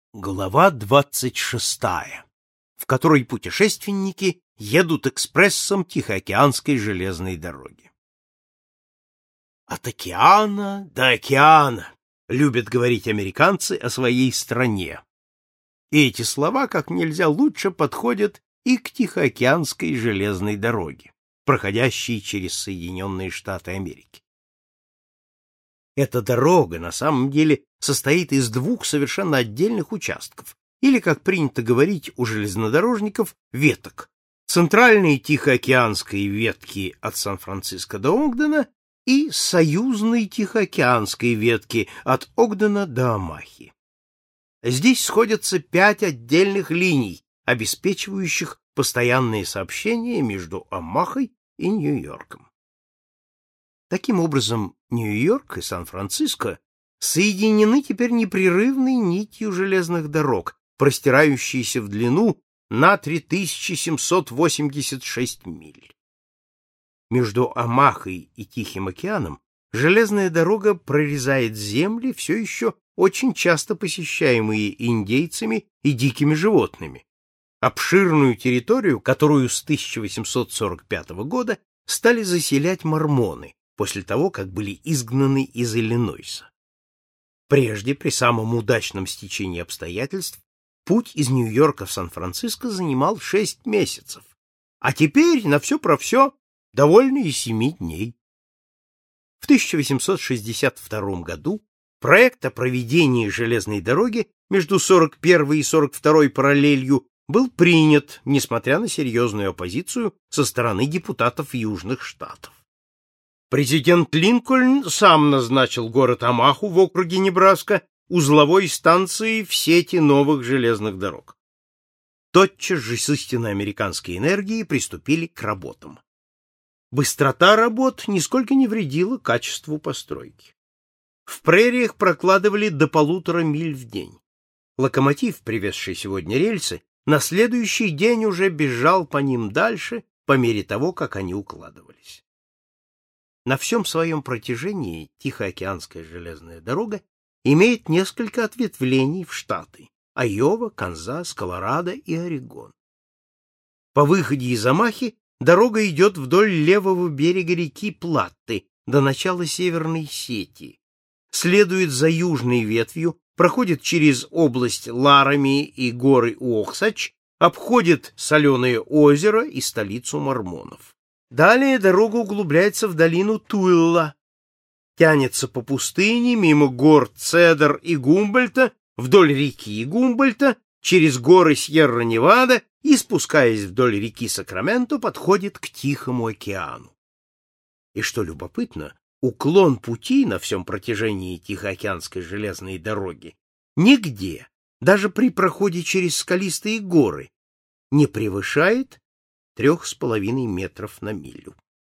Глава 26, в которой путешественники едут экспрессом Тихоокеанской железной дороги. От океана до океана любят говорить американцы о своей стране. И эти слова как нельзя лучше подходят и к Тихоокеанской железной дороге, проходящей через Соединенные Штаты Америки. Эта дорога на самом деле состоит из двух совершенно отдельных участков, или, как принято говорить у железнодорожников, веток. Центральной Тихоокеанской ветки от Сан-Франциско до Огдена и союзной Тихоокеанской ветки от Огдена до Омахи. Здесь сходятся 5 отдельных линий, обеспечивающих постоянные сообщения между Омахой и Нью-Йорком. Таким образом, Нью-Йорк и Сан-Франциско соединены теперь непрерывной нитью железных дорог, простирающейся в длину на 3786 миль. Между Омахой и Тихим океаном железная дорога прорезает земли, все еще очень часто посещаемые индейцами и дикими животными, обширную территорию, которую с 1845 года стали заселять мормоны, после того, как были изгнаны из Иллинойса. Прежде, при самом удачном стечении обстоятельств, путь из Нью-Йорка в Сан-Франциско занимал 6 месяцев, а теперь на все про все довольно и 7 дней. В 1862 году проект о проведении железной дороги между 41 и 42 параллелью был принят, несмотря на серьезную оппозицию со стороны депутатов Южных Штатов. Президент Линкольн сам назначил город Омаху в округе Небраска узловой станцией в сети новых железных дорог. Тотчас же с истинной американской энергией приступили к работам. Быстрота работ нисколько не вредила качеству постройки. В прериях прокладывали до 1,5 миль в день. Локомотив, привезший сегодня рельсы, на следующий день уже бежал по ним дальше, по мере того, как они укладывались. На всем своем протяжении Тихоокеанская железная дорога имеет несколько ответвлений в штаты — Айова, Канзас, Колорадо и Орегон. По выходе из Омахи дорога идет вдоль левого берега реки Платты до начала северной сети, следует за южной ветвью, проходит через область Ларами и горы Уохсач, обходит Соленое озеро и столицу мормонов. Далее дорога углубляется в долину Туилла, тянется по пустыне мимо гор Цедр и Гумбольта, вдоль реки Гумбольта, через горы Сьерра-Невада и, спускаясь вдоль реки Сакраменто, подходит к Тихому океану. И что любопытно, уклон пути на всем протяжении Тихоокеанской железной дороги нигде, даже при проходе через скалистые горы, не превышает 3,5 метров на милю.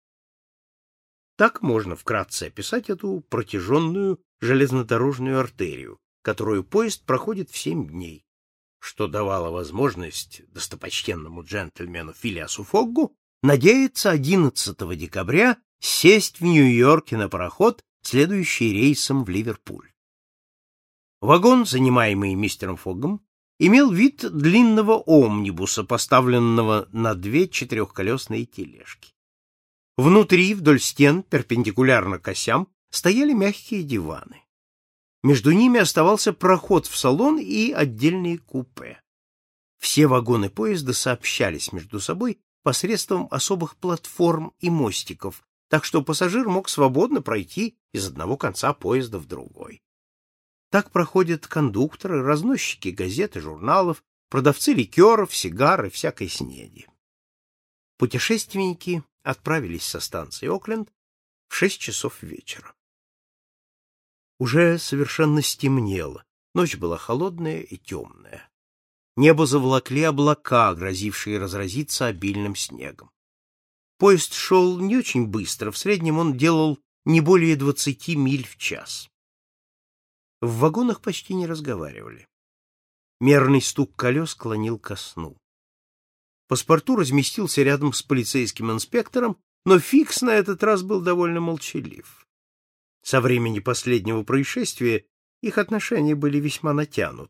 Так можно вкратце описать эту протяженную железнодорожную артерию, которую поезд проходит в 7 дней, что давало возможность достопочтенному джентльмену Филиасу Фоггу надеяться 11 декабря сесть в Нью-Йорке на пароход, следующий рейсом в Ливерпуль. Вагон, занимаемый мистером Фоггом, имел вид длинного омнибуса, поставленного на 2 четырехколесные тележки. Внутри, вдоль стен, перпендикулярно к осям, стояли мягкие диваны. Между ними оставался проход в салон и отдельные купе. Все вагоны поезда сообщались между собой посредством особых платформ и мостиков, так что пассажир мог свободно пройти из одного конца поезда в другой. Так проходят кондукторы, разносчики газет и журналов, продавцы ликеров, сигар и всякой снеди. Путешественники отправились со станции Окленд в 6 часов вечера. Уже совершенно стемнело, ночь была холодная и темная. Небо заволокли облака, грозившие разразиться обильным снегом. Поезд шел не очень быстро, в среднем он делал не более 20 миль в час. В вагонах почти не разговаривали. Мерный стук колес клонил ко сну. Паспорту разместился рядом с полицейским инспектором, но Фикс на этот раз был довольно молчалив. Со времени последнего происшествия их отношения были весьма натянуты.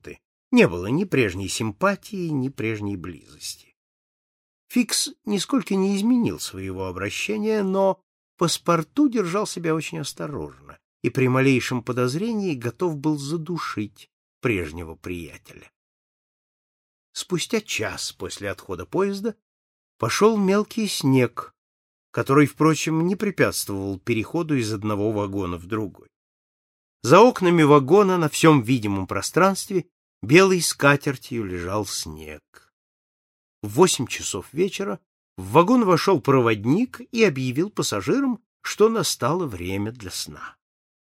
Не было ни прежней симпатии, ни прежней близости. Фикс нисколько не изменил своего обращения, но паспорту держал себя очень осторожно и при малейшем подозрении готов был задушить прежнего приятеля. Спустя час после отхода поезда пошел мелкий снег, который, впрочем, не препятствовал переходу из одного вагона в другой. За окнами вагона на всем видимом пространстве белой скатертью лежал снег. В 8 часов вечера в вагон вошел проводник и объявил пассажирам, что настало время для сна.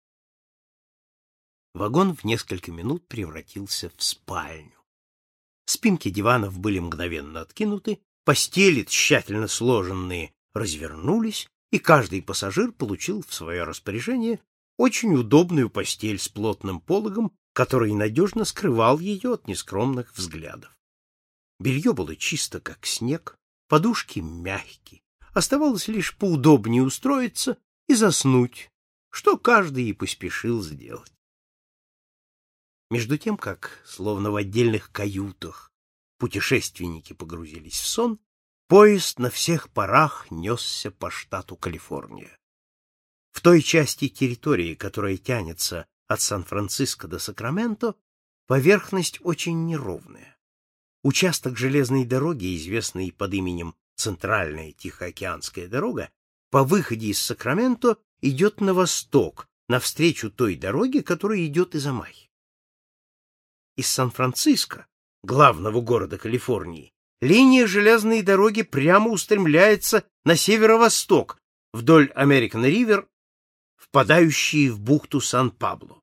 Вагон в несколько минут превратился в спальню. Спинки диванов были мгновенно откинуты, постели, тщательно сложенные, развернулись, и каждый пассажир получил в свое распоряжение очень удобную постель с плотным пологом, который надежно скрывал ее от нескромных взглядов. Белье было чисто, как снег, подушки мягкие. Оставалось лишь поудобнее устроиться и заснуть, что каждый и поспешил сделать. Между тем, как, словно в отдельных каютах, путешественники погрузились в сон, поезд на всех парах несся по штату Калифорния. В той части территории, которая тянется от Сан-Франциско до Сакраменто, поверхность очень неровная. Участок железной дороги, известный под именем Центральная Тихоокеанская дорога, по выходе из Сакраменто идет на восток, навстречу той дороге, которая идет из Омахи. Из Сан-Франциско, главного города Калифорнии, линия железной дороги прямо устремляется на северо-восток, вдоль Американ-Ривер, впадающей в бухту Сан-Пабло.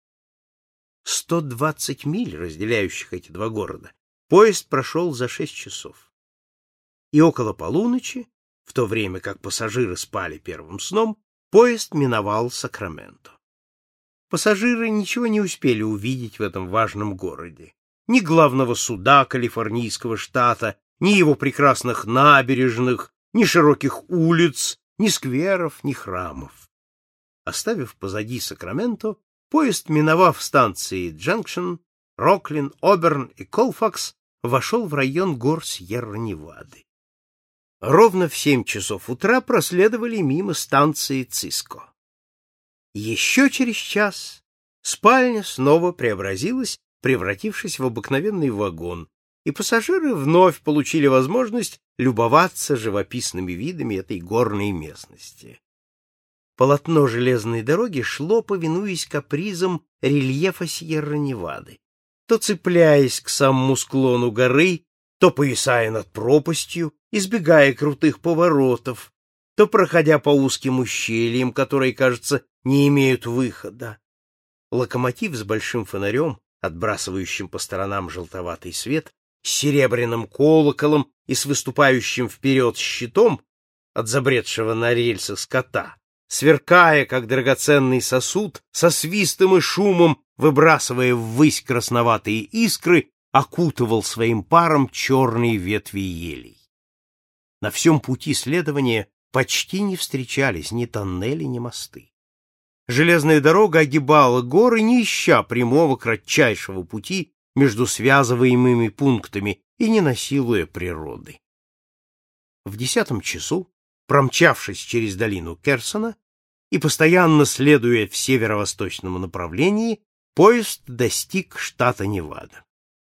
120 миль, разделяющих эти два города, поезд прошел за 6 часов. И около полуночи, в то время как пассажиры спали первым сном, поезд миновал Сакраменто. Пассажиры ничего не успели увидеть в этом важном городе. Ни главного суда калифорнийского штата, ни его прекрасных набережных, ни широких улиц, ни скверов, ни храмов. Оставив позади Сакраменто, поезд, миновав станции Джанкшн, Роклин, Оберн и Колфакс, вошел в район гор Сьерра-Невады. Ровно в 7 часов утра проследовали мимо станции Циско. Еще через час спальня снова преобразилась, превратившись в обыкновенный вагон, и пассажиры вновь получили возможность любоваться живописными видами этой горной местности. Полотно железной дороги шло, повинуясь капризам рельефа Сьерра-Невады, то цепляясь к самому склону горы, то повисая над пропастью, избегая крутых поворотов, то проходя по узким ущельям, которые, кажется, не имеют выхода. Локомотив с большим фонарем, отбрасывающим по сторонам желтоватый свет, с серебряным колоколом и с выступающим вперед щитом от забредшего на рельсах скота, сверкая, как драгоценный сосуд, со свистом и шумом, выбрасывая ввысь красноватые искры, окутывал своим паром черные ветви елей. На всем пути следования почти не встречались ни тоннели, ни мосты. Железная дорога огибала горы, не ища прямого кратчайшего пути между связываемыми пунктами и не насилуя природы. В 10 часу, промчавшись через долину Керсона и постоянно следуя в северо-восточном направлении, поезд достиг штата Невада.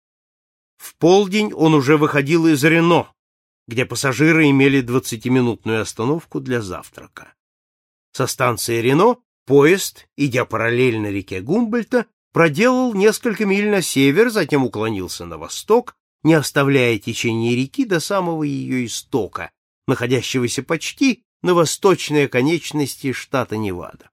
В полдень он уже выходил из Рено, где пассажиры имели 20-минутную остановку для завтрака. Со станции Рено поезд, идя параллельно реке Гумбольдта, проделал несколько миль на север, затем уклонился на восток, не оставляя течение реки до самого ее истока, находящегося почти на восточной оконечности штата Невада.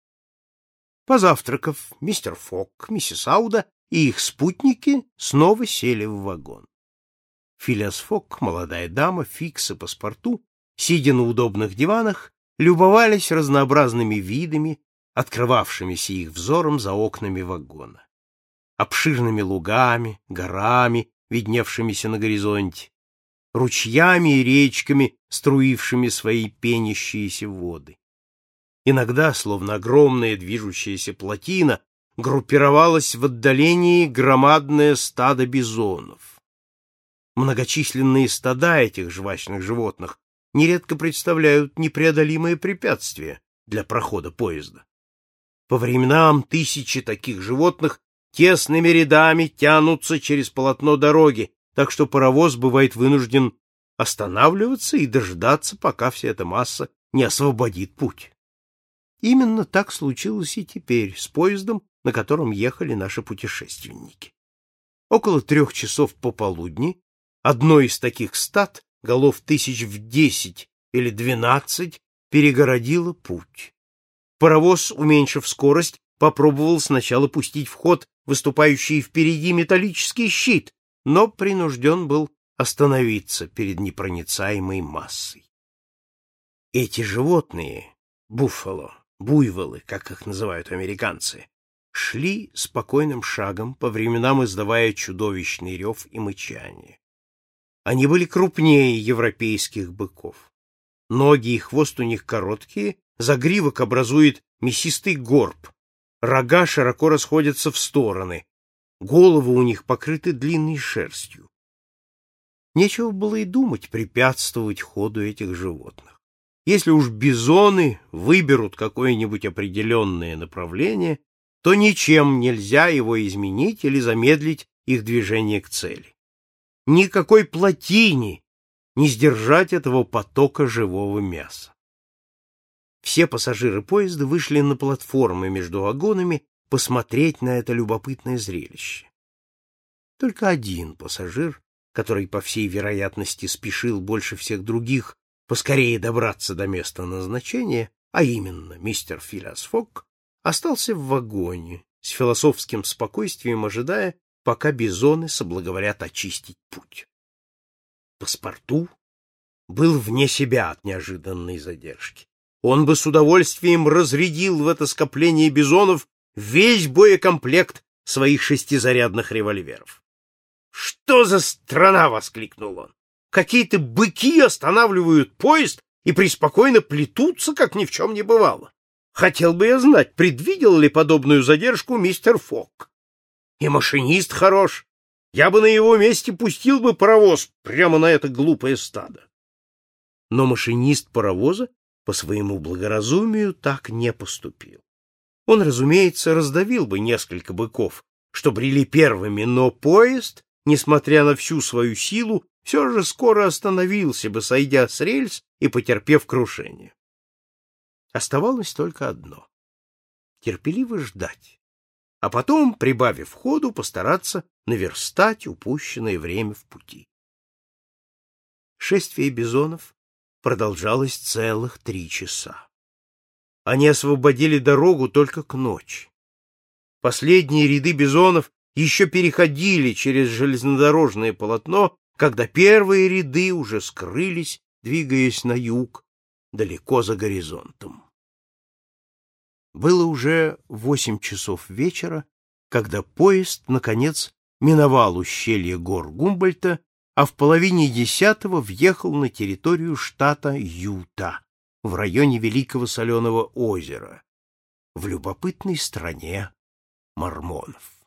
Позавтракав, мистер Фок, миссис Ауда и их спутники снова сели в вагон. Филиас Фок, молодая дама, Фикс и паспорту, сидя на удобных диванах, любовались разнообразными видами, открывавшимися их взором за окнами вагона. Обширными лугами, горами, видневшимися на горизонте, ручьями и речками, струившими свои пенящиеся воды. Иногда, словно огромная движущаяся плотина, группировалось в отдалении громадное стадо бизонов. Многочисленные стада этих жвачных животных нередко представляют непреодолимое препятствие для прохода поезда. По временам тысячи таких животных тесными рядами тянутся через полотно дороги, так что паровоз бывает вынужден останавливаться и дождаться, пока вся эта масса не освободит путь. Именно так случилось и теперь с поездом, на котором ехали наши путешественники. Около 3 часов пополудни одно из таких стад, голов тысяч в 10 или 12, перегородило путь. Паровоз, уменьшив скорость, попробовал сначала пустить в ход выступающий впереди металлический щит, но принужден был остановиться перед непроницаемой массой. Эти животные, буффало, буйволы, как их называют американцы, шли спокойным шагом, по временам издавая чудовищный рев и мычание. Они были крупнее европейских быков. Ноги и хвост у них короткие, загривок образует мясистый горб, рога широко расходятся в стороны, головы у них покрыты длинной шерстью. Нечего было и думать препятствовать ходу этих животных. Если уж бизоны выберут какое-нибудь определенное направление, то ничем нельзя его изменить или замедлить их движение к цели. Никакой плотине не сдержать этого потока живого мяса. Все пассажиры поезда вышли на платформы между вагонами посмотреть на это любопытное зрелище. Только один пассажир, который, по всей вероятности, спешил больше всех других поскорее добраться до места назначения, а именно мистер Филиас Фогг, остался в вагоне, с философским спокойствием ожидая, пока бизоны соблаговолят очистить путь. Паспорту был вне себя от неожиданной задержки. Он бы с удовольствием разрядил в это скопление бизонов весь боекомплект своих 6-зарядных револьверов. «Что за страна!» — воскликнул он. «Какие-то быки останавливают поезд и преспокойно плетутся, как ни в чем не бывало. Хотел бы я знать, предвидел ли подобную задержку мистер Фогг. И машинист хорош. Я бы на его месте пустил бы паровоз прямо на это глупое стадо». Но машинист паровоза по своему благоразумию так не поступил. Он, разумеется, раздавил бы несколько быков, что брели первыми, но поезд, несмотря на всю свою силу, все же скоро остановился бы, сойдя с рельс и потерпев крушение. Оставалось только одно — терпеливо ждать, а потом, прибавив ходу, постараться наверстать упущенное время в пути. Шествие бизонов продолжалось целых 3 часа. Они освободили дорогу только к ночи. Последние ряды бизонов еще переходили через железнодорожное полотно, когда первые ряды уже скрылись, двигаясь на юг, далеко за горизонтом. Было уже 8 часов вечера, когда поезд, наконец, миновал ущелье гор Гумбольдта, а в половине 10-го въехал на территорию штата Юта, в районе Великого Соленого озера, в любопытной стране мормонов.